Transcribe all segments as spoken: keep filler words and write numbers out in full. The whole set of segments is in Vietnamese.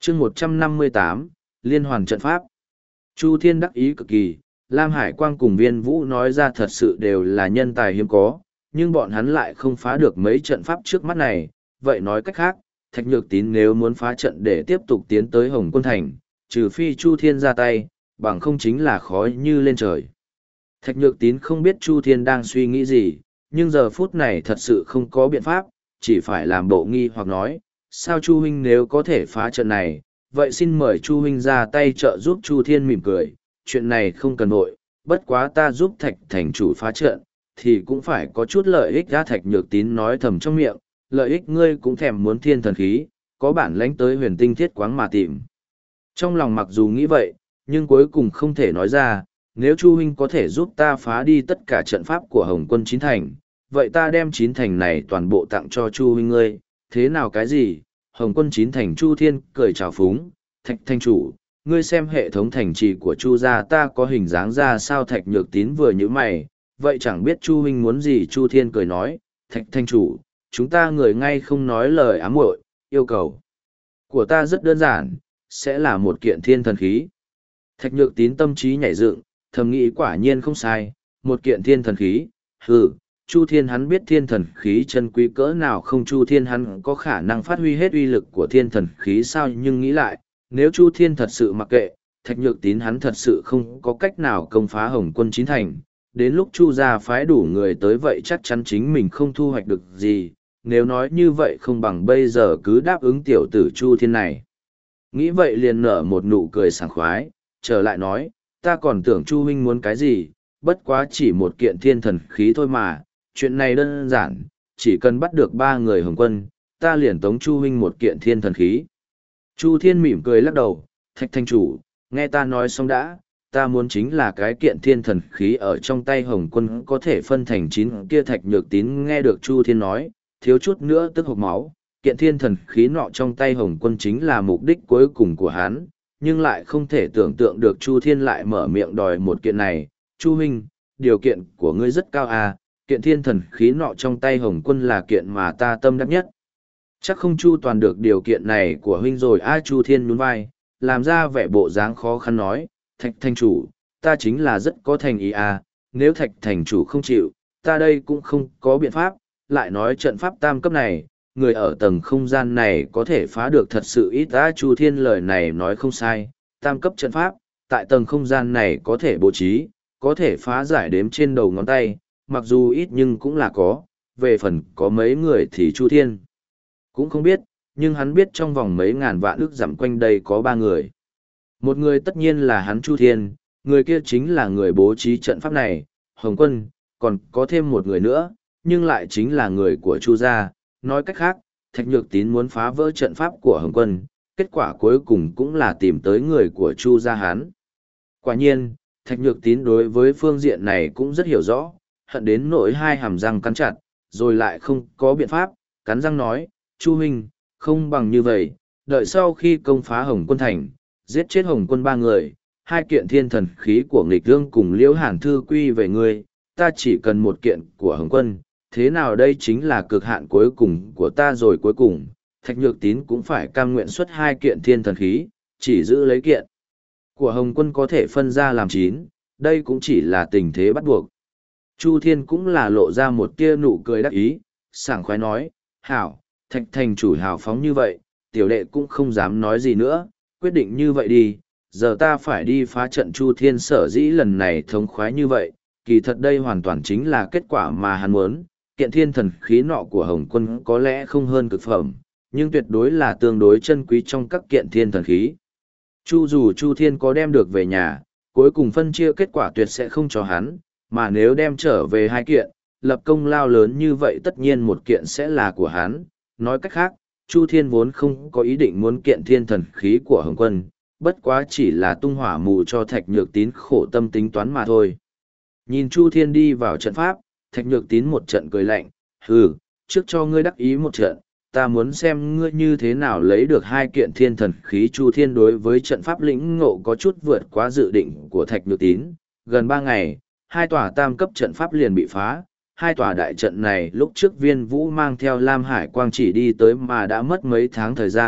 chương một trăm năm mươi tám, Liên hoàn trận pháp. Chu Thiên đắc ý cực kỳ, Lam Hải Quang cùng Viên Vũ nói ra thật sự đều là nhân tài hiếm có, nhưng bọn hắn lại không phá được mấy trận pháp trước mắt này. Vậy nói cách khác, Thạch Nhược Tín nếu muốn phá trận để tiếp tục tiến tới Hồng Quân Thành, trừ phi Chu Thiên ra tay, bằng không chính là khói như lên trời. Thạch Nhược Tín không biết Chu Thiên đang suy nghĩ gì, nhưng giờ phút này thật sự không có biện pháp, chỉ phải làm bộ nghi hoặc nói, sao Chu huynh nếu có thể phá trận này, vậy xin mời Chu huynh ra tay trợ giúp. Chu Thiên mỉm cười, chuyện này không cần vội, bất quá ta giúp Thạch thành chủ phá trận, thì cũng phải có chút lợi ích. Ra Thạch Nhược Tín nói thầm trong miệng, lợi ích ngươi cũng thèm muốn thiên thần khí, có bản lãnh tới huyền tinh thiết quáng mà tìm. Trong lòng mặc dù nghĩ vậy, nhưng cuối cùng không thể nói ra, nếu Chu huynh có thể giúp ta phá đi tất cả trận pháp của Hồng Quân chín thành, vậy ta đem chín thành này toàn bộ tặng cho Chu huynh ngươi, thế nào cái gì? Hồng Quân chín thành. Chu Thiên cười chào phúng, Thạch thành chủ, ngươi xem hệ thống thành trì của Chu gia ta có hình dáng ra sao? Thạch Nhược Tín vừa nhíu mày, vậy chẳng biết Chu huynh muốn gì? Chu Thiên cười nói, Thạch thành chủ, chúng ta người ngay không nói lời ám muội, yêu cầu của ta rất đơn giản, sẽ là một kiện thiên thần khí. Thạch Nhược Tín tâm trí nhảy dựng, thầm nghĩ quả nhiên không sai, một kiện thiên thần khí. Hừ, Chu Thiên hắn biết thiên thần khí chân quý cỡ nào không? Chu Thiên hắn có khả năng phát huy hết uy lực của thiên thần khí sao? Nhưng nghĩ lại, nếu Chu Thiên thật sự mặc kệ, Thạch Nhược Tín hắn thật sự không có cách nào công phá Hồng Quân chín thành. Đến lúc Chu gia phái đủ người tới vậy chắc chắn chính mình không thu hoạch được gì. Nếu nói như vậy không bằng bây giờ cứ đáp ứng tiểu tử Chu Thiên này. Nghĩ vậy liền nở một nụ cười sảng khoái, trở lại nói, ta còn tưởng Chu huynh muốn cái gì, bất quá chỉ một kiện thiên thần khí thôi mà, chuyện này đơn giản, chỉ cần bắt được ba người Hồng Quân, ta liền tống Chu huynh một kiện thiên thần khí. Chu Thiên mỉm cười lắc đầu, Thạch thành chủ, nghe ta nói xong đã, ta muốn chính là cái kiện thiên thần khí ở trong tay Hồng Quân có thể phân thành chín kia. Thạch Nhược Tín nghe được Chu Thiên nói, thiếu chút nữa tức hộc máu, kiện thiên thần khí nọ trong tay Hồng Quân chính là mục đích cuối cùng của hắn, nhưng lại không thể tưởng tượng được Chu Thiên lại mở miệng đòi một kiện này. Chu huynh, điều kiện của ngươi rất cao à, kiện thiên thần khí nọ trong tay Hồng Quân là kiện mà ta tâm đắc nhất. Chắc không chu toàn được điều kiện này của huynh rồi a. Chu Thiên nhún vai, làm ra vẻ bộ dáng khó khăn nói, Thạch thành chủ, ta chính là rất có thành ý à, nếu Thạch thành chủ không chịu, ta đây cũng không có biện pháp. Lại nói trận pháp tam cấp này, người ở tầng không gian này có thể phá được thật sự ít ta. Chu Thiên lời này nói không sai, tam cấp trận pháp, tại tầng không gian này có thể bố trí, có thể phá giải đếm trên đầu ngón tay, mặc dù ít nhưng cũng là có, về phần có mấy người thì Chu Thiên cũng không biết, nhưng hắn biết trong vòng mấy ngàn vạn ức dặm quanh đây có ba người. Một người tất nhiên là hắn Chu Thiên, người kia chính là người bố trí trận pháp này, Hồng Quân, còn có thêm một người nữa, nhưng lại chính là người của Chu gia. Nói cách khác, Thạch Nhược Tín muốn phá vỡ trận pháp của Hồng Quân, kết quả cuối cùng cũng là tìm tới người của Chu gia hắn. Quả nhiên, Thạch Nhược Tín đối với phương diện này cũng rất hiểu rõ, hận đến nỗi hai hàm răng cắn chặt, rồi lại không có biện pháp, cắn răng nói, Chu huynh, không bằng như vậy, đợi sau khi công phá Hồng Quân thành, giết chết Hồng Quân ba người, hai kiện thiên thần khí của nghịch thương cùng Liễu Hàn Thư quy về ngươi, ta chỉ cần một kiện của Hồng Quân. Thế nào đây chính là cực hạn cuối cùng của ta rồi. Cuối cùng, Thạch Nhược Tín cũng phải cam nguyện xuất hai kiện thiên thần khí, chỉ giữ lấy kiện của Hồng Quân có thể phân ra làm chín, đây cũng chỉ là tình thế bắt buộc. Chu Thiên cũng là lộ ra một tia nụ cười đắc ý, sảng khoái nói, hảo, Thạch thành chủ hào phóng như vậy, tiểu đệ cũng không dám nói gì nữa, quyết định như vậy đi, giờ ta phải đi phá trận. Chu Thiên sở dĩ lần này thống khoái như vậy, kỳ thật đây hoàn toàn chính là kết quả mà hắn muốn. Kiện thiên thần khí nọ của Hồng Quân có lẽ không hơn cực phẩm, nhưng tuyệt đối là tương đối chân quý trong các kiện thiên thần khí. Chu dù Chu Thiên có đem được về nhà, cuối cùng phân chia kết quả tuyệt sẽ không cho hắn, mà nếu đem trở về hai kiện, lập công lao lớn như vậy tất nhiên một kiện sẽ là của hắn. Nói cách khác, Chu Thiên vốn không có ý định muốn kiện thiên thần khí của Hồng Quân, bất quá chỉ là tung hỏa mù cho Thạch Nhược Tín khổ tâm tính toán mà thôi. Nhìn Chu Thiên đi vào trận pháp, Thạch Nhược Tín một trận cười lạnh, hừ, trước cho ngươi đắc ý một trận, ta muốn xem ngươi như thế nào lấy được hai kiện thiên thần khí. Chu Thiên đối với trận pháp lĩnh ngộ có chút vượt quá dự định của Thạch Nhược Tín, gần ba ngày, hai tòa tam cấp trận pháp liền bị phá. Hai tòa đại trận này lúc trước Viên Vũ mang theo Lam Hải Quang chỉ đi tới mà đã mất mấy tháng thời gian,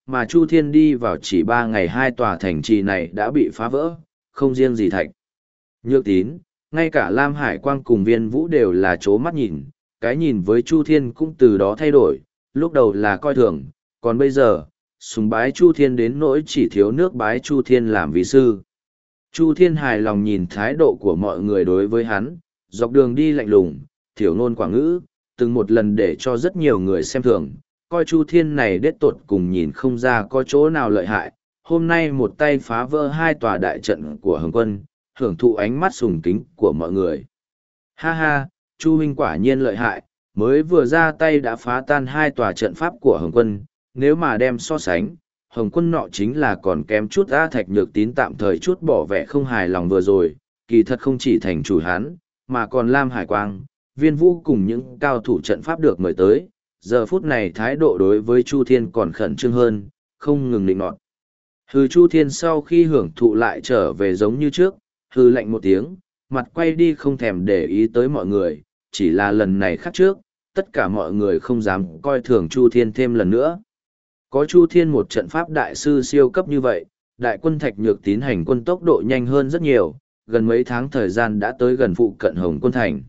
mà Chu Thiên đi vào chỉ ba ngày hai tòa thành trì này đã bị phá vỡ, không riêng gì Thạch Nhược Tín, ngay cả Lam Hải Quang cùng Viên Vũ đều là chố mắt nhìn, cái nhìn với Chu Thiên cũng từ đó thay đổi, lúc đầu là coi thường, còn bây giờ, sùng bái Chu Thiên đến nỗi chỉ thiếu nước bái Chu Thiên làm vị sư. Chu Thiên hài lòng nhìn thái độ của mọi người đối với hắn, dọc đường đi lạnh lùng, thiểu ngôn quảng ngữ, từng một lần để cho rất nhiều người xem thường, coi Chu Thiên này đết tột cùng nhìn không ra có chỗ nào lợi hại. Hôm nay một tay phá vỡ hai tòa đại trận của Hồng Quân, hưởng thụ ánh mắt sùng kính của mọi người. Ha ha, Chu huynh quả nhiên lợi hại, mới vừa ra tay đã phá tan hai tòa trận pháp của Hồng Quân, nếu mà đem so sánh, Hồng Quân nọ chính là còn kém chút. A Thạch Nhược Tín tạm thời chút bỏ vẻ không hài lòng vừa rồi, kỳ thật không chỉ thành chủ hắn, mà còn Lam Hải Quang, Viên Vũ cùng những cao thủ trận pháp được mời tới, giờ phút này thái độ đối với Chu Thiên còn khẩn trương hơn, không ngừng định nọt. Hừ, Chu Thiên sau khi hưởng thụ lại trở về giống như trước, hừ lạnh một tiếng, mặt quay đi không thèm để ý tới mọi người, chỉ là lần này khác trước, tất cả mọi người không dám coi thường Chu Thiên thêm lần nữa. Có Chu Thiên một trận pháp đại sư siêu cấp như vậy, đại quân Thạch Nhược Tín hành quân tốc độ nhanh hơn rất nhiều, gần mấy tháng thời gian đã tới gần phụ cận Hồng Quân Thành.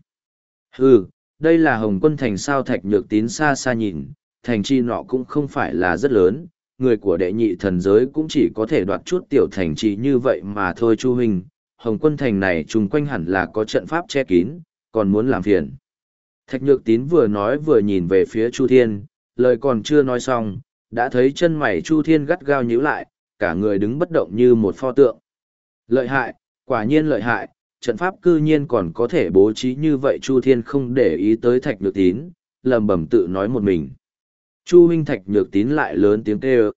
Hừ, đây là Hồng Quân Thành sao? Thạch Nhược Tín xa xa nhìn, thành chi nọ cũng không phải là rất lớn, người của đệ nhị thần giới cũng chỉ có thể đoạt chút tiểu thành trì như vậy mà thôi. Chu huynh, Hồng Quân Thành này chung quanh hẳn là có trận pháp che kín, còn muốn làm phiền. Thạch Nhược Tín vừa nói vừa nhìn về phía Chu Thiên, lời còn chưa nói xong, đã thấy chân mày Chu Thiên gắt gao nhíu lại, cả người đứng bất động như một pho tượng. Lợi hại, quả nhiên lợi hại, trận pháp cư nhiên còn có thể bố trí như vậy. Chu Thiên không để ý tới Thạch Nhược Tín, lầm bầm tự nói một mình. Chu huynh. Thạch Nhược Tín lại lớn tiếng kêu.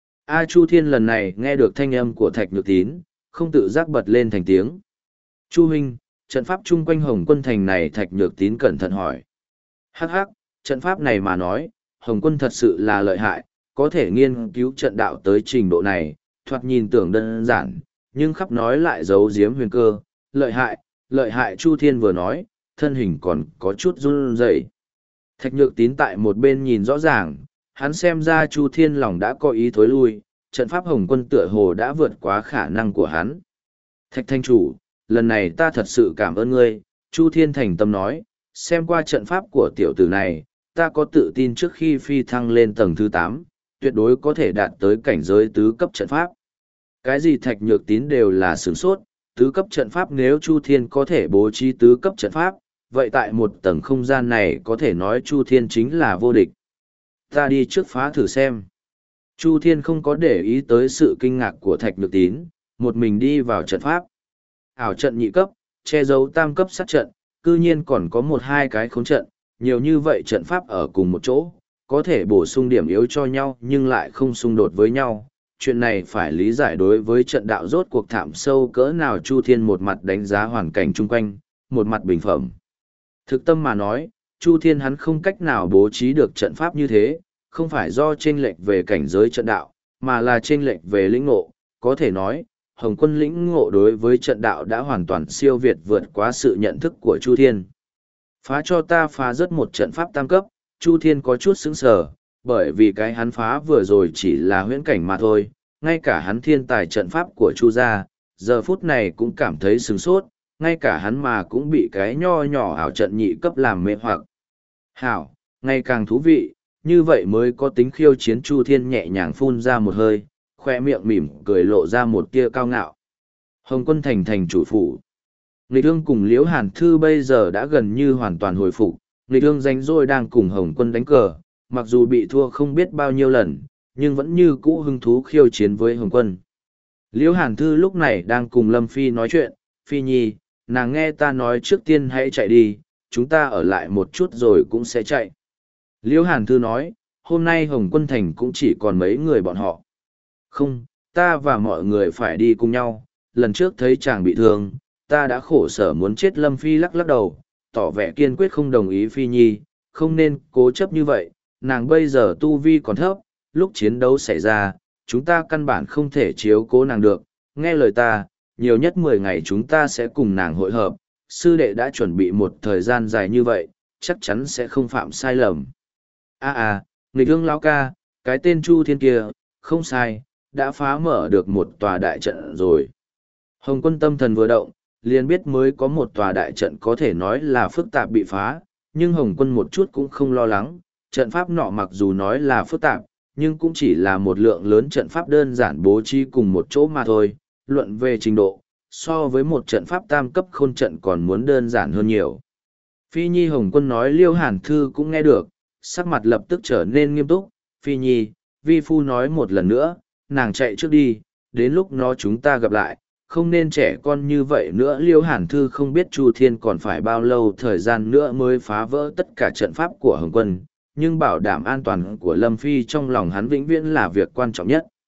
A Chu Thiên lần này nghe được thanh âm của Thạch Nhược Tín, không tự giác bật lên thành tiếng. Chu huynh, trận pháp chung quanh Hồng Quân Thành này? Thạch Nhược Tín cẩn thận hỏi. Hắc hắc, trận pháp này mà nói, Hồng Quân thật sự là lợi hại, có thể nghiên cứu trận đạo tới trình độ này, thoạt nhìn tưởng đơn giản, nhưng khắp nói lại giấu giếm huyền cơ. Lợi hại, lợi hại. Chu Thiên vừa nói, thân hình còn có chút run rẩy. Thạch Nhược Tín tại một bên nhìn rõ ràng, hắn xem ra Chu Thiên lòng đã có ý thối lui, trận pháp Hồng Quân tựa hồ đã vượt quá khả năng của hắn. Thạch Thanh Chủ, lần này ta thật sự cảm ơn ngươi. Chu Thiên thành tâm nói, xem qua trận pháp của tiểu tử này, ta có tự tin trước khi phi thăng lên tầng thứ tám, tuyệt đối có thể đạt tới cảnh giới tứ cấp trận pháp. Cái gì? Thạch Nhược Tín đều là sửng sốt, tứ cấp trận pháp? Nếu Chu Thiên có thể bố trí tứ cấp trận pháp, vậy tại một tầng không gian này có thể nói Chu Thiên chính là vô địch. Ta đi trước phá thử xem. Chu Thiên không có để ý tới sự kinh ngạc của Thạch Nhược Tín, một mình đi vào trận pháp. Ảo trận nhị cấp, che giấu tam cấp sát trận, cư nhiên còn có một hai cái khống trận, nhiều như vậy trận pháp ở cùng một chỗ, có thể bổ sung điểm yếu cho nhau nhưng lại không xung đột với nhau. Chuyện này phải lý giải đối với trận đạo rốt cuộc thảm sâu cỡ nào. Chu Thiên một mặt đánh giá hoàn cảnh chung quanh, một mặt bình phẩm. Thực tâm mà nói, Chu Thiên hắn không cách nào bố trí được trận pháp như thế, không phải do chênh lệch về cảnh giới trận đạo, mà là chênh lệch về lĩnh ngộ. Có thể nói, Hồng Quân lĩnh ngộ đối với trận đạo đã hoàn toàn siêu việt vượt quá sự nhận thức của Chu Thiên. Phá cho ta phá rất một trận pháp tam cấp. Chu Thiên có chút sững sờ, bởi vì cái hắn phá vừa rồi chỉ là huyễn cảnh mà thôi, ngay cả hắn thiên tài trận pháp của Chu gia, giờ phút này cũng cảm thấy sửng sốt, ngay cả hắn mà cũng bị cái nho nhỏ ảo trận nhị cấp làm mê hoặc. Hảo, ngày càng thú vị, như vậy mới có tính khiêu chiến. Chu Thiên nhẹ nhàng phun ra một hơi, khoe miệng mỉm cười lộ ra một tia cao ngạo. Hồng Quân Thành thành chủ phủ. Nghịch Ương cùng Liễu Hàn Thư bây giờ đã gần như hoàn toàn hồi phục, Nghịch Ương rảnh rỗi đang cùng Hồng Quân đánh cờ, mặc dù bị thua không biết bao nhiêu lần, nhưng vẫn như cũ hứng thú khiêu chiến với Hồng Quân. Liễu Hàn Thư lúc này đang cùng Lâm Phi nói chuyện. Phi Nhi, nàng nghe ta nói trước tiên hãy chạy đi, chúng ta ở lại một chút rồi cũng sẽ chạy. Liễu Hàn Thư nói, hôm nay Hồng Quân Thành cũng chỉ còn mấy người bọn họ. Không, ta và mọi người phải đi cùng nhau, lần trước thấy chàng bị thương, ta đã khổ sở muốn chết. Lâm Phi lắc lắc đầu, tỏ vẻ kiên quyết không đồng ý. Phi Nhi, không nên cố chấp như vậy, nàng bây giờ tu vi còn thấp, lúc chiến đấu xảy ra, chúng ta căn bản không thể chiếu cố nàng được. Nghe lời ta, nhiều nhất mười ngày chúng ta sẽ cùng nàng hội hợp, sư đệ đã chuẩn bị một thời gian dài như vậy, chắc chắn sẽ không phạm sai lầm. À à, Nghịch Ương lão ca, cái tên Chu Thiên kia, không sai, đã phá mở được một tòa đại trận rồi. Hồng quân tâm thần vừa động, liền biết mới có một tòa đại trận có thể nói là phức tạp bị phá, nhưng Hồng quân một chút cũng không lo lắng, trận pháp nọ mặc dù nói là phức tạp, nhưng cũng chỉ là một lượng lớn trận pháp đơn giản bố trí cùng một chỗ mà thôi, luận về trình độ, so với một trận pháp tam cấp khôn trận còn muốn đơn giản hơn nhiều. Phi Nhi Hồng quân nói Liêu Hàn Thư cũng nghe được, sắc mặt lập tức trở nên nghiêm túc, Phi Nhi, vi phu nói một lần nữa, nàng chạy trước đi, đến lúc nó chúng ta gặp lại, không nên trẻ con như vậy nữa. Liêu Hàn Thư không biết Chu Thiên còn phải bao lâu thời gian nữa mới phá vỡ tất cả trận pháp của Hồng quân, nhưng bảo đảm an toàn của Lâm Phi trong lòng hắn vĩnh viễn là việc quan trọng nhất.